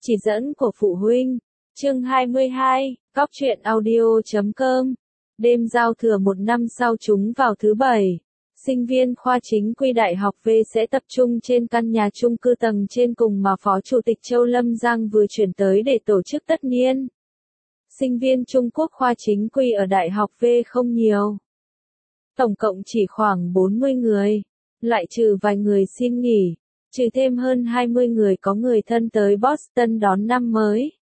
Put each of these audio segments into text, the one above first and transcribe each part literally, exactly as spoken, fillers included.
Chỉ dẫn của phụ huynh. Chương hai mươi hai, Cóc truyện audio chấm com. Đêm giao thừa một năm sau chúng vào thứ bảy. Sinh viên khoa chính quy Đại học V sẽ tập trung trên căn nhà chung cư tầng trên cùng mà Phó Chủ tịch Châu Lâm Giang vừa chuyển tới để tổ chức tất niên. Sinh viên Trung Quốc khoa chính quy ở Đại học V không nhiều. Tổng cộng chỉ khoảng bốn mươi người, loại trừ vài người xin nghỉ, trừ thêm hơn hai mươi người có người thân tới Boston đón năm mới,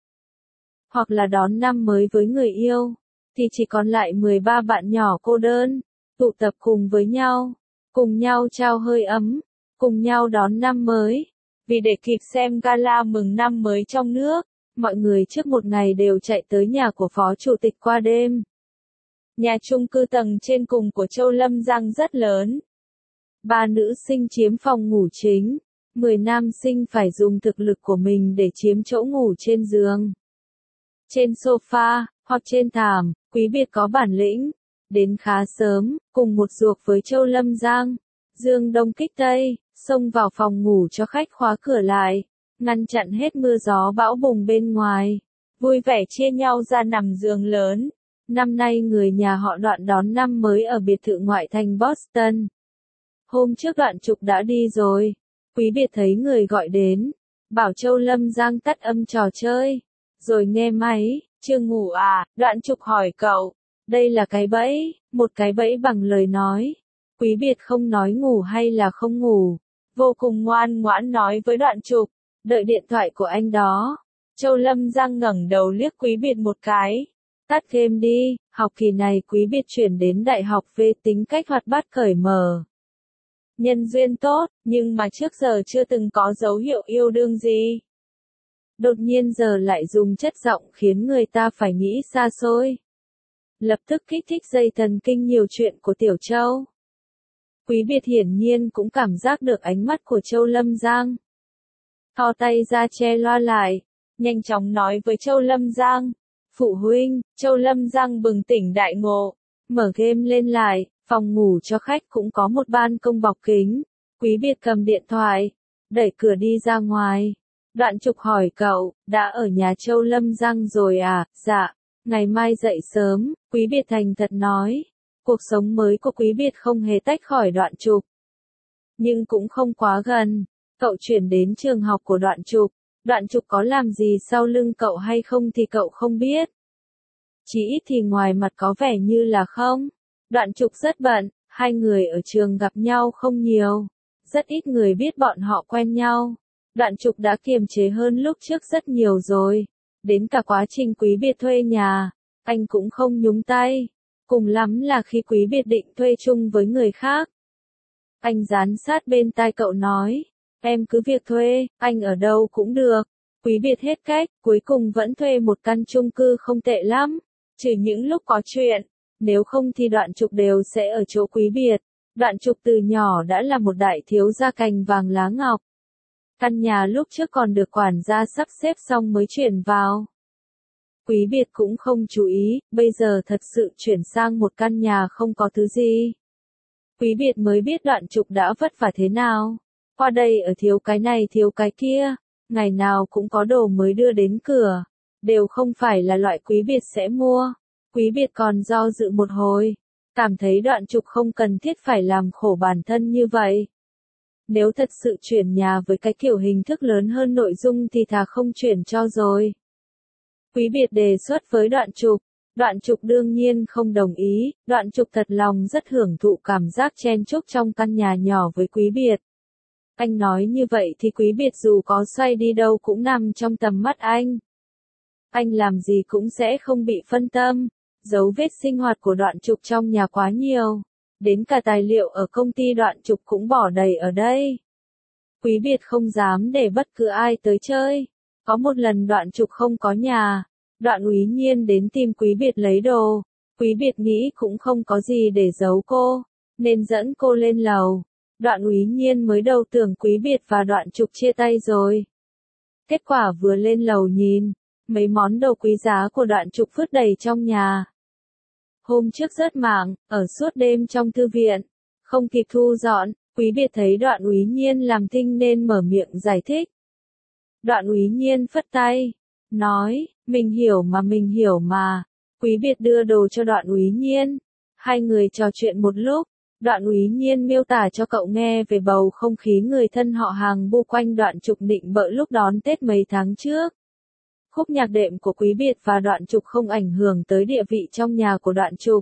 hoặc là đón năm mới với người yêu, thì chỉ còn lại mười ba bạn nhỏ cô đơn, tụ tập cùng với nhau, cùng nhau trao hơi ấm, cùng nhau đón năm mới. Vì để kịp xem gala mừng năm mới trong nước, mọi người trước một ngày đều chạy tới nhà của Phó Chủ tịch qua đêm. Nhà chung cư tầng trên cùng của Châu Lâm Giang rất lớn. Ba nữ sinh chiếm phòng ngủ chính, mười nam sinh phải dùng thực lực của mình để chiếm chỗ ngủ trên giường, trên sofa, hoặc trên thảm. Quý biệt có bản lĩnh, đến khá sớm, cùng một ruột với Châu Lâm Giang, dương đông kích tây, xông vào phòng ngủ cho khách khóa cửa lại, ngăn chặn hết mưa gió bão bùng bên ngoài, vui vẻ chia nhau ra nằm giường lớn. Năm nay người nhà họ Đoạn đón năm mới ở biệt thự ngoại thành Boston. Hôm trước Đoạn Trục đã đi rồi, Quý biệt thấy người gọi đến, bảo Châu Lâm Giang tắt âm trò chơi, rồi nghe máy. Chưa ngủ à? Đoạn Trục hỏi cậu. Đây là cái bẫy, một cái bẫy bằng lời nói. Quý biệt không nói ngủ hay là không ngủ, vô cùng ngoan ngoãn nói với Đoạn Trục, đợi điện thoại của anh đó. Châu Lâm Giang ngẩng đầu liếc Quý biệt một cái. Tắt game đi. Học kỳ này Quý biệt chuyển đến Đại học V tính cách hoạt bát cởi mở, nhân duyên tốt, nhưng mà trước giờ chưa từng có dấu hiệu yêu đương gì. Đột nhiên giờ lại dùng chất giọng khiến người ta phải nghĩ xa xôi. Lập tức kích thích dây thần kinh nhiều chuyện của Tiểu Châu. Quý biệt hiển nhiên cũng cảm giác được ánh mắt của Châu Lâm Giang. Thò tay ra che loa lại, nhanh chóng nói với Châu Lâm Giang. Phụ huynh. Châu Lâm Giang bừng tỉnh đại ngộ, mở game lên lại. Phòng ngủ cho khách cũng có một ban công bọc kính. Quý biệt cầm điện thoại, đẩy cửa đi ra ngoài. Đoạn Trục hỏi cậu, đã ở nhà Châu Lâm Giang rồi à? Dạ, ngày mai dậy sớm. Quý biệt thành thật nói. Cuộc sống mới của Quý biệt không hề tách khỏi Đoạn Trục, nhưng cũng không quá gần. Cậu chuyển đến trường học của Đoạn Trục. Đoạn Trục có làm gì sau lưng cậu hay không thì cậu không biết. Chỉ ít thì ngoài mặt có vẻ như là không. Đoạn Trục rất bận, hai người ở trường gặp nhau không nhiều, rất ít người biết bọn họ quen nhau. Đoạn Trục đã kiềm chế hơn lúc trước rất nhiều rồi, đến cả quá trình Quý biệt thuê nhà, anh cũng không nhúng tay, cùng lắm là khi Quý biệt định thuê chung với người khác. Anh dán sát bên tai cậu nói, em cứ việc thuê, anh ở đâu cũng được. Quý biệt hết cách, cuối cùng vẫn thuê một căn chung cư không tệ lắm, trừ những lúc có chuyện. Nếu không thì Đoạn Trục đều sẽ ở chỗ Quý biệt. Đoạn Trục từ nhỏ đã là một đại thiếu gia cành vàng lá ngọc. Căn nhà lúc trước còn được quản gia sắp xếp xong mới chuyển vào. Quý biệt cũng không chú ý, bây giờ thật sự chuyển sang một căn nhà không có thứ gì. Quý biệt mới biết Đoạn Trục đã vất vả thế nào. Qua đây ở thiếu cái này thiếu cái kia, ngày nào cũng có đồ mới đưa đến cửa, đều không phải là loại Quý biệt sẽ mua. Quý biệt còn do dự một hồi, cảm thấy Đoạn Trục không cần thiết phải làm khổ bản thân như vậy. Nếu thật sự chuyển nhà với cái kiểu hình thức lớn hơn nội dung thì thà không chuyển cho rồi. Quý biệt đề xuất với Đoạn Trục, Đoạn Trục đương nhiên không đồng ý. Đoạn Trục thật lòng rất hưởng thụ cảm giác chen chúc trong căn nhà nhỏ với Quý biệt. Anh nói như vậy thì Quý biệt dù có xoay đi đâu cũng nằm trong tầm mắt anh. Anh làm gì cũng sẽ không bị phân tâm. Dấu vết sinh hoạt của Đoạn Trục trong nhà quá nhiều, đến cả tài liệu ở công ty Đoạn Trục cũng bỏ đầy ở đây. Quý biệt không dám để bất cứ ai tới chơi. Có một lần Đoạn Trục không có nhà, Đoạn Úy Nhiên đến tìm Quý biệt lấy đồ. Quý biệt nghĩ cũng không có gì để giấu cô, nên dẫn cô lên lầu. Đoạn Úy Nhiên mới đầu tưởng Quý biệt và Đoạn Trục chia tay rồi. Kết quả vừa lên lầu nhìn, mấy món đồ quý giá của Đoạn Trục vứt đầy trong nhà. Hôm trước rớt mạng, ở suốt đêm trong thư viện, không kịp thu dọn. Quý biệt thấy Đoạn Úy Nhiên làm thinh nên mở miệng giải thích. Đoạn Úy Nhiên phất tay, nói, mình hiểu mà mình hiểu mà. Quý Biệt đưa đồ cho Đoạn Úy Nhiên. Hai người trò chuyện một lúc, Đoạn Úy Nhiên miêu tả cho cậu nghe về bầu không khí người thân họ hàng bu quanh Đoạn Trục định bợ lúc đón Tết mấy tháng trước. Khúc nhạc đệm của Quý Biệt và Đoạn Trục không ảnh hưởng tới địa vị trong nhà của Đoạn Trục.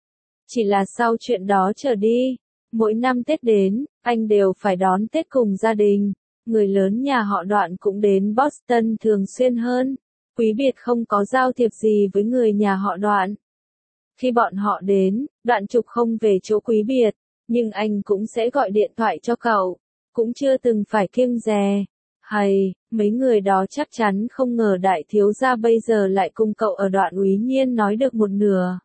Chỉ là sau chuyện đó trở đi, mỗi năm Tết đến, anh đều phải đón Tết cùng gia đình. Người lớn nhà họ Đoạn cũng đến Boston thường xuyên hơn. Quý Biệt không có giao thiệp gì với người nhà họ Đoạn. Khi bọn họ đến, Đoạn Trục không về chỗ Quý Biệt, nhưng anh cũng sẽ gọi điện thoại cho cậu. Cũng chưa từng phải kiêng dè. Hay, mấy người đó chắc chắn không ngờ đại thiếu gia bây giờ lại cùng cậu ở Đoạn Úy Nhiên nói được một nửa.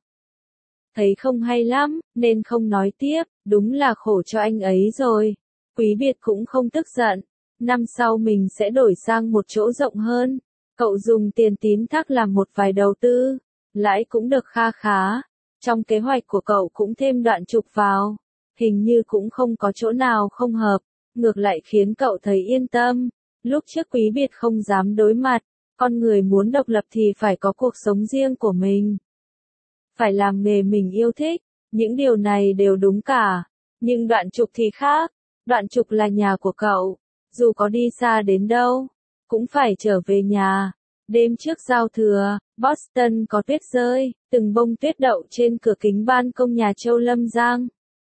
Thấy không hay lắm, nên không nói tiếp, đúng là khổ cho anh ấy rồi. Quý Biệt cũng không tức giận. Năm sau mình sẽ đổi sang một chỗ rộng hơn. Cậu dùng tiền tín thác làm một vài đầu tư. Lãi cũng được kha khá. Trong kế hoạch của cậu cũng thêm Đoạn Trục vào. Hình như cũng không có chỗ nào không hợp. Ngược lại khiến cậu thấy yên tâm. Lúc trước Quý Biệt không dám đối mặt. Con người muốn độc lập thì phải có cuộc sống riêng của mình. Phải làm nghề mình yêu thích. Những điều này đều đúng cả. Nhưng Đoạn Trục thì khác. Đoạn Trục là nhà của cậu. Dù có đi xa đến đâu, cũng phải trở về nhà. Đêm trước giao thừa, Boston có tuyết rơi, từng bông tuyết đậu trên cửa kính ban công nhà Châu Lâm Giang.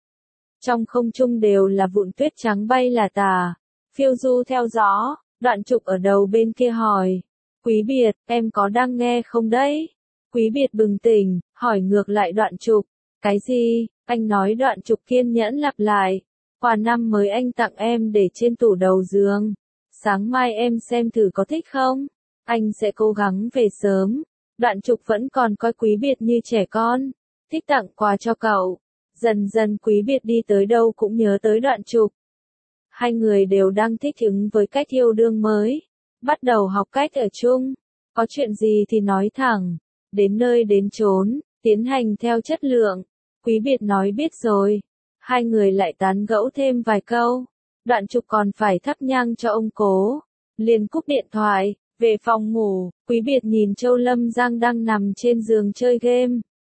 Trong không trung đều là vụn tuyết trắng bay là tả, phiêu du theo gió. Đoạn Trục ở đầu bên kia hỏi, Quý Biệt, em có đang nghe không đấy? Quý Biệt bừng tỉnh, hỏi ngược lại Đoạn Trục, cái gì? Anh nói. Đoạn Trục kiên nhẫn lặp lại, quà năm mới anh tặng em để trên tủ đầu giường. Sáng mai em xem thử có thích không? Anh sẽ cố gắng về sớm. Đoạn Trục vẫn còn coi Quý Biệt như trẻ con, thích tặng quà cho cậu. Dần dần Quý Biệt đi tới đâu cũng nhớ tới Đoạn Trục. Hai người đều đang thích ứng với cách yêu đương mới, bắt đầu học cách ở chung. Có chuyện gì thì nói thẳng, đến nơi đến chốn, tiến hành theo chất lượng. Quý Biệt nói biết rồi. Hai người lại tán gẫu thêm vài câu. Đoạn Trục còn phải thắp nhang cho ông cố. Liền cúp điện thoại, về phòng ngủ. Quý Biệt nhìn Châu Lâm Giang đang nằm trên giường chơi game.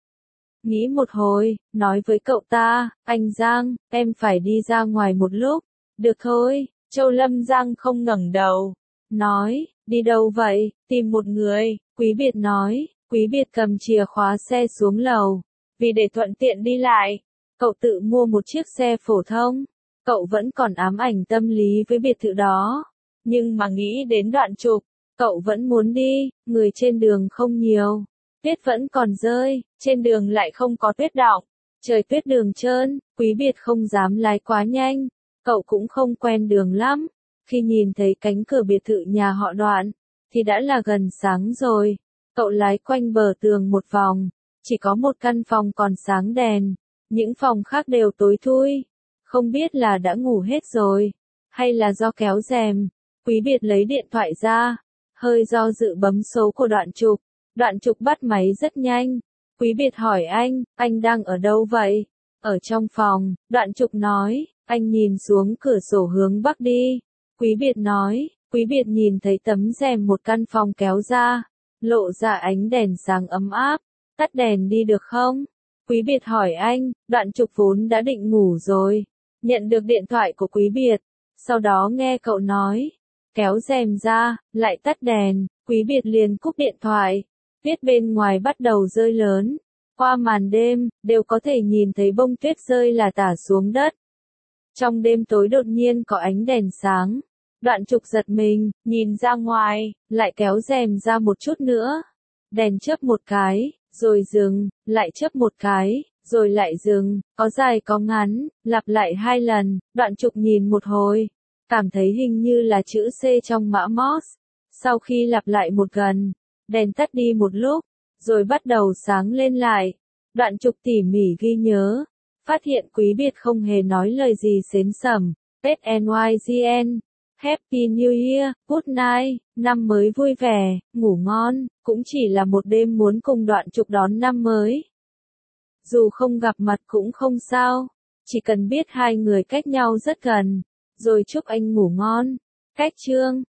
Nghĩ một hồi, nói với cậu ta, anh Giang, em phải đi ra ngoài một lúc. Được thôi. Châu Lâm Giang không ngẩng đầu. Nói, đi đâu vậy? Tìm một người. Quý Biệt nói. Quý Biệt cầm chìa khóa xe xuống lầu. Vì để thuận tiện đi lại, cậu tự mua một chiếc xe phổ thông. Cậu vẫn còn ám ảnh tâm lý với biệt thự đó. Nhưng mà nghĩ đến Đoạn Trục, cậu vẫn muốn đi. Người trên đường không nhiều. Tuyết vẫn còn rơi, trên đường lại không có tuyết đọng. Trời tuyết đường trơn, Quý Biệt không dám lái quá nhanh. Cậu cũng không quen đường lắm. Khi nhìn thấy cánh cửa biệt thự nhà họ Đoạn, thì đã là gần sáng rồi. Cậu lái quanh bờ tường một vòng. Chỉ có một căn phòng còn sáng đèn. Những phòng khác đều tối thui. Không biết là đã ngủ hết rồi, hay là do kéo rèm. Quý Biệt lấy điện thoại ra, hơi do dự bấm số của Đoạn Trục. Đoạn Trục bắt máy rất nhanh. Quý Biệt hỏi anh, anh đang ở đâu vậy? Ở trong phòng. Đoạn Trục nói, anh nhìn xuống cửa sổ hướng bắc đi. Quý Biệt nói. Quý Biệt nhìn thấy tấm rèm một căn phòng kéo ra, lộ ra ánh đèn sáng ấm áp. Tắt đèn đi được không? Quý Biệt hỏi anh. Đoạn Trục vốn đã định ngủ rồi, nhận được điện thoại của Quý Biệt, sau đó nghe cậu nói, kéo rèm ra, lại tắt đèn. Quý Biệt liền cúp điện thoại. Tuyết bên ngoài bắt đầu rơi lớn. Qua màn đêm, đều có thể nhìn thấy bông tuyết rơi là tả xuống đất. Trong đêm tối đột nhiên có ánh đèn sáng. Đoạn Trục giật mình, nhìn ra ngoài, lại kéo rèm ra một chút nữa. Đèn chớp một cái, rồi dừng, lại chớp một cái, rồi lại dừng, có dài có ngắn, lặp lại hai lần. Đoạn Trục nhìn một hồi, cảm thấy hình như là chữ C trong mã Morse. Sau khi lặp lại một gần, đèn tắt đi một lúc, rồi bắt đầu sáng lên lại. Đoạn Trục tỉ mỉ ghi nhớ, phát hiện Quý Biệt không hề nói lời gì xến xẩm. Tết en i giê en, Happy New Year, Good Night, năm mới vui vẻ, ngủ ngon, cũng chỉ là một đêm muốn cùng Đoạn Trục đón năm mới. Dù không gặp mặt cũng không sao, chỉ cần biết hai người cách nhau rất gần, rồi chúc anh ngủ ngon. Cách chương